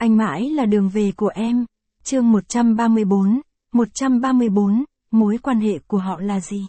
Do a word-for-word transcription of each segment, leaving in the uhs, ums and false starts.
Anh mãi là đường về của em. Chương một trăm ba mươi bốn, một trăm ba mươi bốn, mối quan hệ của họ là gì?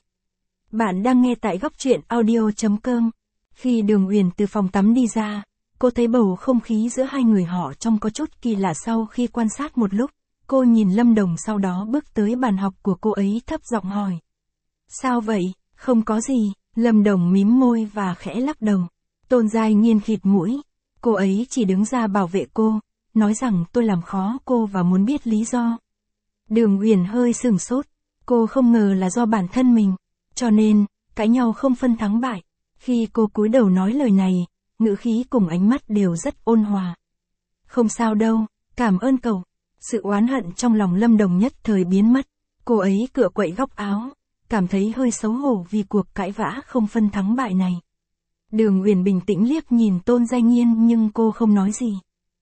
Bạn đang nghe tại góc truyện audio.com. Khi Đường Uyển từ phòng tắm đi ra, cô thấy bầu không khí giữa hai người họ trông có chút kỳ lạ. Sau khi quan sát một lúc, cô nhìn Lâm Đồng, sau đó bước tới bàn học của cô ấy thấp giọng hỏi. Sao vậy? Không có gì. Lâm Đồng mím môi và khẽ lắc đầu. Tôn Giai Nghiên khịt mũi. Cô ấy chỉ đứng ra bảo vệ cô, nói rằng tôi làm khó cô và muốn biết lý do. Đường Uyển hơi sửng sốt. Cô không ngờ là do bản thân mình, cho nên, cãi nhau không phân thắng bại. Khi cô cúi đầu nói lời này, ngữ khí cùng ánh mắt đều rất ôn hòa. Không sao đâu, cảm ơn cậu. Sự oán hận trong lòng Lâm Đồng nhất thời biến mất. Cô ấy cựa quậy góc áo, cảm thấy hơi xấu hổ vì cuộc cãi vã không phân thắng bại này. Đường Uyển bình tĩnh liếc nhìn Tôn Giai Nghiên nhưng cô không nói gì.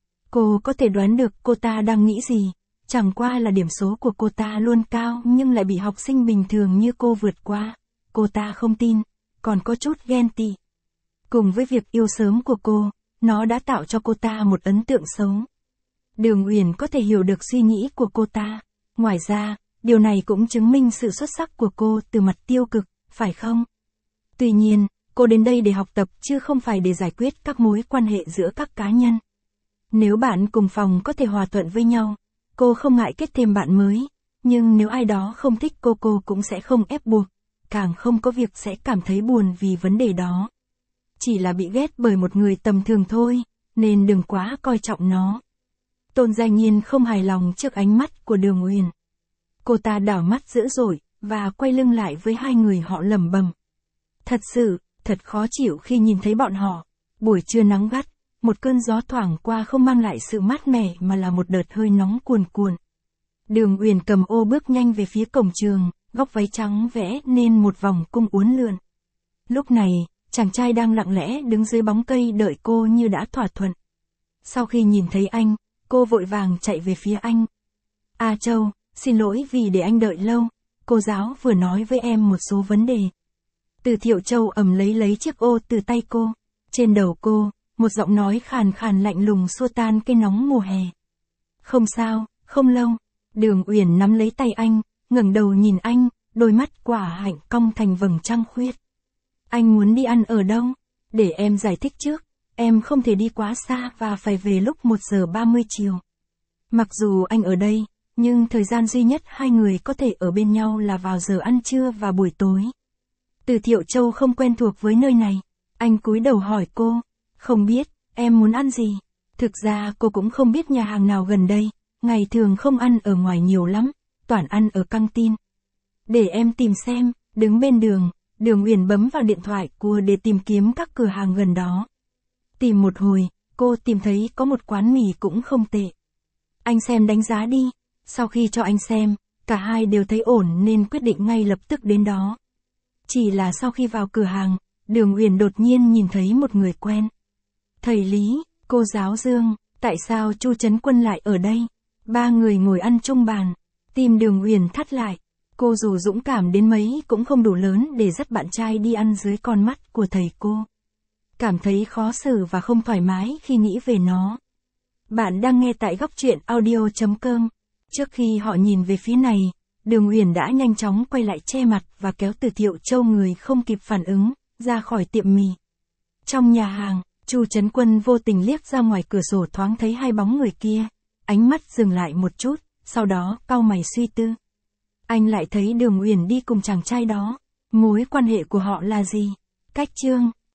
Cô có thể đoán được cô ta đang nghĩ gì, chẳng qua là điểm số của cô ta luôn cao nhưng lại bị học sinh bình thường như cô vượt qua. Cô ta không tin, còn có chút ghen tị. Cùng với việc yêu sớm của cô, nó đã tạo cho cô ta một ấn tượng xấu. Đường Uyển có thể hiểu được suy nghĩ của cô ta. Ngoài ra, điều này cũng chứng minh sự xuất sắc của cô từ mặt tiêu cực, phải không? Tuy nhiên, cô đến đây để học tập chứ không phải để giải quyết các mối quan hệ giữa các cá nhân. Nếu bạn cùng phòng có thể hòa thuận với nhau, cô không ngại kết thêm bạn mới. Nhưng nếu ai đó không thích cô, cô cũng sẽ không ép buộc, càng không có việc sẽ cảm thấy buồn vì vấn đề đó. Chỉ là bị ghét bởi một người tầm thường thôi, nên đừng quá coi trọng nó. Tôn Giai Nghiên không hài lòng trước ánh mắt của Đường Uyển. Cô ta đảo mắt dữ dội, và quay lưng lại với hai người họ lẩm bẩm. Thật sự, thật khó chịu khi nhìn thấy bọn họ. Buổi trưa nắng gắt, một cơn gió thoảng qua không mang lại sự mát mẻ mà là một đợt hơi nóng cuồn cuộn. Đường Uyển cầm ô bước nhanh về phía cổng trường, góc váy trắng vẽ nên một vòng cung uốn lượn. Lúc này, chàng trai đang lặng lẽ đứng dưới bóng cây đợi cô như đã thỏa thuận. Sau khi nhìn thấy anh, cô vội vàng chạy về phía anh. A Châu, xin lỗi vì để anh đợi lâu, cô giáo vừa nói với em một số vấn đề. Từ Thiệu Châu ầm lấy lấy chiếc ô từ tay cô. Trên đầu cô, một giọng nói khàn khàn lạnh lùng xua tan cái nóng mùa hè. Không sao, không lâu. Đường Uyển nắm lấy tay anh, ngẩng đầu nhìn anh, đôi mắt quả hạnh cong thành vầng trăng khuyết. Anh muốn đi ăn ở đâu? Để em giải thích trước, em không thể đi quá xa và phải về lúc một giờ ba mươi chiều. Mặc dù anh ở đây, nhưng thời gian duy nhất hai người có thể ở bên nhau là vào giờ ăn trưa và buổi tối. Từ Thiệu Châu không quen thuộc với nơi này. Anh cúi đầu hỏi cô, không biết, em muốn ăn gì? Thực ra cô cũng không biết nhà hàng nào gần đây, ngày thường không ăn ở ngoài nhiều lắm, toàn ăn ở căng tin. Để em tìm xem. Đứng bên đường, Đường Uyển bấm vào điện thoại của để tìm kiếm các cửa hàng gần đó. Tìm một hồi, cô tìm thấy có một quán mì cũng không tệ. Anh xem đánh giá đi. Sau khi cho anh xem, cả hai đều thấy ổn nên quyết định ngay lập tức đến đó. Chỉ là sau khi vào cửa hàng, Đường Uyển đột nhiên nhìn thấy một người quen. Thầy Lý, cô giáo Dương, tại sao Chu Trấn Quân lại ở đây? Ba người ngồi ăn chung bàn. Tim Đường Uyển thắt lại. Cô dù dũng cảm đến mấy cũng không đủ lớn để dắt bạn trai đi ăn dưới con mắt của thầy cô. Cảm thấy khó xử và không thoải mái khi nghĩ về nó. Bạn đang nghe tại góc truyện audio.com. Trước khi họ nhìn về phía này, Đường Uyển đã nhanh chóng quay lại che mặt và kéo Từ Thiệu Châu, người không kịp phản ứng, ra khỏi tiệm mì. Trong nhà hàng, Chu Trấn Quân vô tình liếc ra ngoài cửa sổ thoáng thấy hai bóng người kia. Ánh mắt dừng lại một chút, sau đó cau mày suy tư. Anh lại thấy Đường Uyển đi cùng chàng trai đó. Mối quan hệ của họ là gì? Cách chương